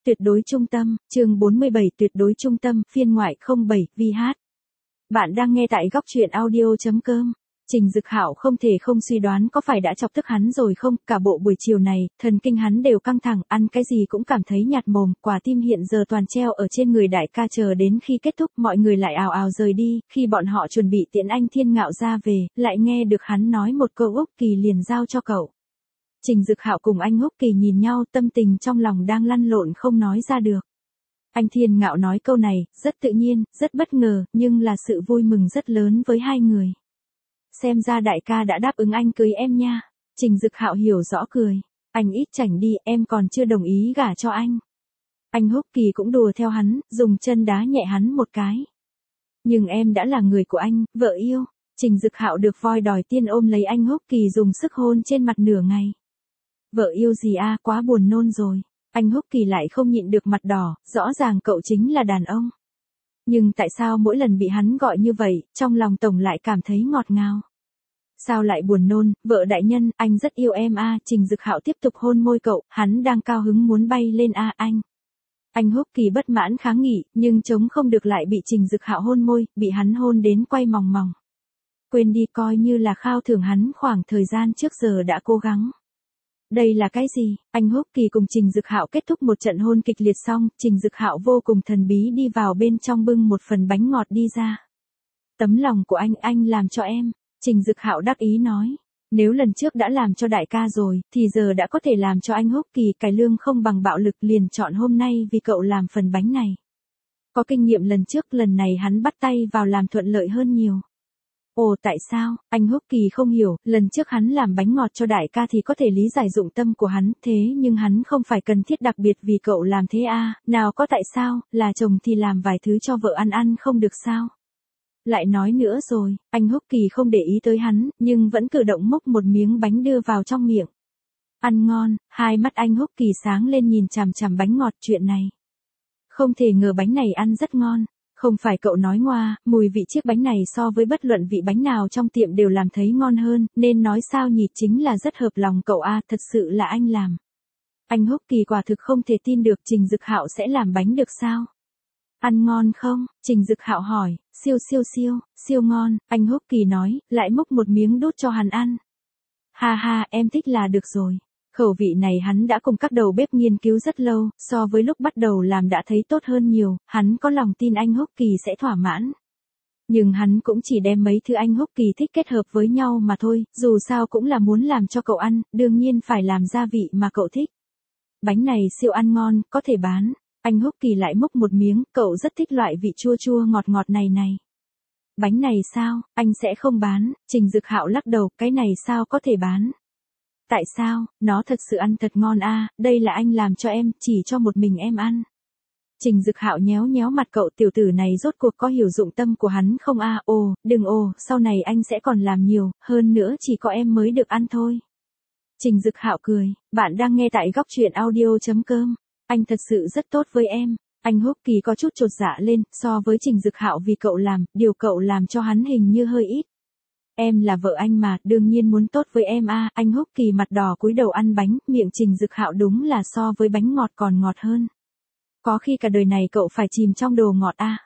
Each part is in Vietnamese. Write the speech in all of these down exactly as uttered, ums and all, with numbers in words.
Tuyệt đối trung tâm, chương bốn mươi bảy tuyệt đối trung tâm, phiên ngoại không bảy, vi hát. Bạn đang nghe tại góc truyện audio.com. Trình Dực Hạo không thể không suy đoán có phải đã chọc tức hắn rồi không, cả bộ buổi chiều này, thần kinh hắn đều căng thẳng, ăn cái gì cũng cảm thấy nhạt mồm, quả tim hiện giờ toàn treo ở trên người đại ca chờ đến khi kết thúc mọi người lại ào ào rời đi, khi bọn họ chuẩn bị tiễn anh Thiên Ngạo ra về, lại nghe được hắn nói một câu Úc Kỳ liền giao cho cậu. Trình Dực Hạo cùng anh Úc Kỳ nhìn nhau, tâm tình trong lòng đang lăn lộn không nói ra được. Anh Thiên Ngạo nói câu này, rất tự nhiên, rất bất ngờ, nhưng là sự vui mừng rất lớn với hai người. Xem ra đại ca đã đáp ứng anh cưới em nha. Trình Dực Hạo hiểu rõ cười. Anh ít chảnh đi, em còn chưa đồng ý gả cho anh. Anh Úc Kỳ cũng đùa theo hắn, dùng chân đá nhẹ hắn một cái. Nhưng em đã là người của anh, vợ yêu. Trình Dực Hạo được voi đòi tiên ôm lấy anh Úc Kỳ dùng sức hôn trên mặt nửa ngày. Vợ yêu gì a, quá buồn nôn rồi. Anh Úc Kỳ lại không nhịn được mặt đỏ, rõ ràng cậu chính là đàn ông. Nhưng tại sao mỗi lần bị hắn gọi như vậy, trong lòng tổng lại cảm thấy ngọt ngào? Sao lại buồn nôn, vợ đại nhân, anh rất yêu em a. Trình Dực Hạo tiếp tục hôn môi cậu, hắn đang cao hứng muốn bay lên a anh. Anh Úc Kỳ bất mãn kháng nghị, nhưng chống không được lại bị Trình Dực Hạo hôn môi, bị hắn hôn đến quay mòng mòng. Quên đi, coi như là khao thưởng hắn khoảng thời gian trước giờ đã cố gắng. Đây là cái gì? Anh Úc Kỳ cùng Trình Dực Hạo kết thúc một trận hôn kịch liệt xong, Trình Dực Hạo vô cùng thần bí đi vào bên trong bưng một phần bánh ngọt đi ra. Tấm lòng của anh, anh làm cho em. Trình Dực Hạo đắc ý nói. Nếu lần trước đã làm cho đại ca rồi, thì giờ đã có thể làm cho anh Úc Kỳ. Cải lương không bằng bạo lực, liền chọn hôm nay vì cậu làm phần bánh này. Có kinh nghiệm lần trước, lần này hắn bắt tay vào làm thuận lợi hơn nhiều. Ồ, tại sao? Anh Úc Kỳ không hiểu, lần trước hắn làm bánh ngọt cho đại ca thì có thể lý giải dụng tâm của hắn, thế nhưng hắn không phải cần thiết đặc biệt vì cậu làm thế à, nào có tại sao, là chồng thì làm vài thứ cho vợ ăn ăn không được sao? Lại nói nữa rồi, anh Úc Kỳ không để ý tới hắn, nhưng vẫn cử động múc một miếng bánh đưa vào trong miệng. Ăn ngon, hai mắt anh Úc Kỳ sáng lên nhìn chằm chằm bánh ngọt, chuyện này. Không thể ngờ bánh này ăn rất ngon. Không phải cậu nói ngoa, mùi vị chiếc bánh này so với bất luận vị bánh nào trong tiệm đều làm thấy ngon hơn, nên nói sao nhỉ, chính là rất hợp lòng cậu a, thật sự là anh làm. Anh Úc Kỳ quả thực không thể tin được Trình Dực Hạo sẽ làm bánh được sao? Ăn ngon không? Trình Dực Hạo hỏi. Siêu siêu siêu, siêu ngon, anh Úc Kỳ nói, lại múc một miếng đút cho hắn ăn. Ha ha, em thích là được rồi. Khẩu vị này hắn đã cùng các đầu bếp nghiên cứu rất lâu, so với lúc bắt đầu làm đã thấy tốt hơn nhiều, hắn có lòng tin anh Úc Kỳ sẽ thỏa mãn. Nhưng hắn cũng chỉ đem mấy thứ anh Úc Kỳ thích kết hợp với nhau mà thôi, dù sao cũng là muốn làm cho cậu ăn, đương nhiên phải làm gia vị mà cậu thích. Bánh này siêu ăn ngon, có thể bán. Anh Úc Kỳ lại múc một miếng, cậu rất thích loại vị chua chua ngọt ngọt này này. Bánh này sao, anh sẽ không bán? Trình Dực Hạo lắc đầu, cái này sao có thể bán? Tại sao, nó thật sự ăn thật ngon a, đây là anh làm cho em, chỉ cho một mình em ăn. Trình Dực Hạo nhéo nhéo mặt cậu, tiểu tử này rốt cuộc có hiểu dụng tâm của hắn không a, ồ, đừng ồ, sau này anh sẽ còn làm nhiều, hơn nữa chỉ có em mới được ăn thôi. Trình Dực Hạo cười, bạn đang nghe tại góc truyện audio.com, anh thật sự rất tốt với em. Anh Úc Kỳ có chút chột dạ lên, so với Trình Dực Hạo vì cậu làm, điều cậu làm cho hắn hình như hơi ít. Em là vợ anh mà, đương nhiên muốn tốt với em a. Anh Úc Kỳ mặt đỏ cúi đầu ăn bánh, miệng Trình Dực Hạo đúng là so với bánh ngọt còn ngọt hơn. Có khi cả đời này cậu phải chìm trong đồ ngọt a.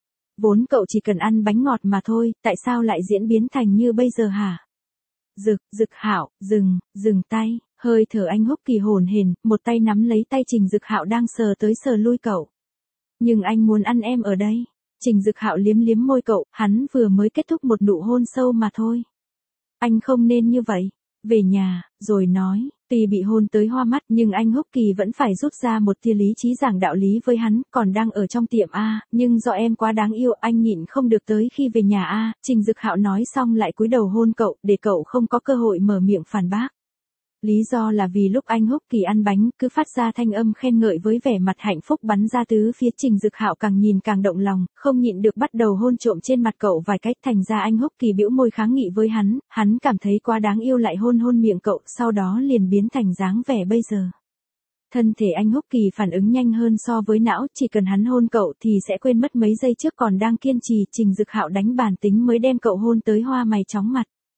Vốn cậu chỉ cần ăn bánh ngọt mà thôi, tại sao lại diễn biến thành như bây giờ hả? Dực, Dực Hạo, dừng, dừng tay, hơi thở anh Úc Kỳ hổn hển, một tay nắm lấy tay Trình Dực Hạo đang sờ tới sờ lui cậu. Nhưng anh muốn ăn em ở đây. Trình Dực Hạo liếm liếm môi cậu, hắn vừa mới kết thúc một nụ hôn sâu mà thôi. Anh không nên như vậy. Về nhà, rồi nói, tuy bị hôn tới hoa mắt nhưng anh Úc Kỳ vẫn phải rút ra một tia lý trí giảng đạo lý với hắn, còn đang ở trong tiệm a, nhưng do em quá đáng yêu anh nhịn không được tới khi về nhà a. Trình Dực Hạo nói xong lại cúi đầu hôn cậu, để cậu không có cơ hội mở miệng phản bác. Lý do là vì lúc anh Úc Kỳ ăn bánh, cứ phát ra thanh âm khen ngợi với vẻ mặt hạnh phúc bắn ra tứ phía. Trình Dực Hạo càng nhìn càng động lòng, không nhịn được bắt đầu hôn trộm trên mặt cậu vài cách, thành ra anh Úc Kỳ bĩu môi kháng nghị với hắn, hắn cảm thấy quá đáng yêu lại hôn hôn miệng cậu, sau đó liền biến thành dáng vẻ bây giờ. Thân thể anh Úc Kỳ phản ứng nhanh hơn so với não, chỉ cần hắn hôn cậu thì sẽ quên mất mấy giây trước còn đang kiên trì. Trình Dực Hạo đánh bản tính mới đem cậu hôn tới hoa mày chóng mặt.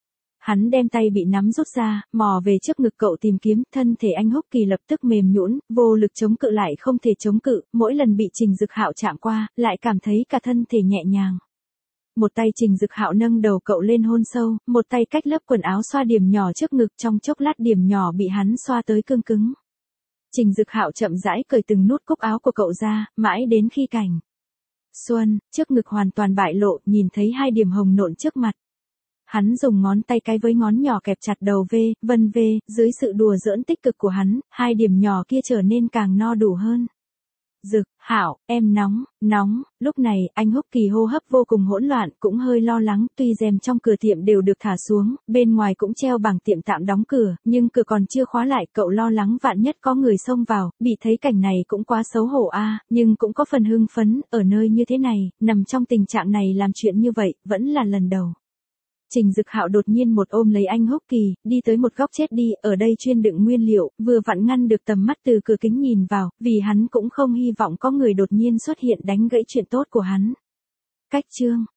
Hắn đem tay bị nắm rút ra, mò về trước ngực cậu tìm kiếm, thân thể anh Húc Kỳ lập tức mềm nhũn, vô lực chống cự lại không thể chống cự, mỗi lần bị Trình Dực Hạo chạm qua, lại cảm thấy cả thân thể nhẹ nhàng. Một tay Trình Dực Hạo nâng đầu cậu lên hôn sâu, một tay cách lớp quần áo xoa điểm nhỏ trước ngực, trong chốc lát điểm nhỏ bị hắn xoa tới cương cứng. Trình Dực Hạo chậm rãi cởi từng nút cúc áo của cậu ra, mãi đến khi cảnh xuân, trước ngực hoàn toàn bại lộ, nhìn thấy hai điểm hồng nộn trước mặt. Hắn dùng ngón tay cái với ngón nhỏ kẹp chặt đầu V, vân V, dưới sự đùa giỡn tích cực của hắn, hai điểm nhỏ kia trở nên càng no đủ hơn. Dực, Hạo, em nóng, nóng, lúc này, anh Húc Kỳ hô hấp vô cùng hỗn loạn, cũng hơi lo lắng, tuy rèm trong cửa tiệm đều được thả xuống, bên ngoài cũng treo bảng tiệm tạm đóng cửa, nhưng cửa còn chưa khóa lại, cậu lo lắng vạn nhất có người xông vào, bị thấy cảnh này cũng quá xấu hổ a, nhưng cũng có phần hưng phấn, ở nơi như thế này, nằm trong tình trạng này làm chuyện như vậy, vẫn là lần đầu. Trình Dực Hạo đột nhiên một ôm lấy anh Húc Kỳ, đi tới một góc chết đi, ở đây chuyên đựng nguyên liệu, vừa vặn ngăn được tầm mắt từ cửa kính nhìn vào, vì hắn cũng không hy vọng có người đột nhiên xuất hiện đánh gãy chuyện tốt của hắn. Cách chương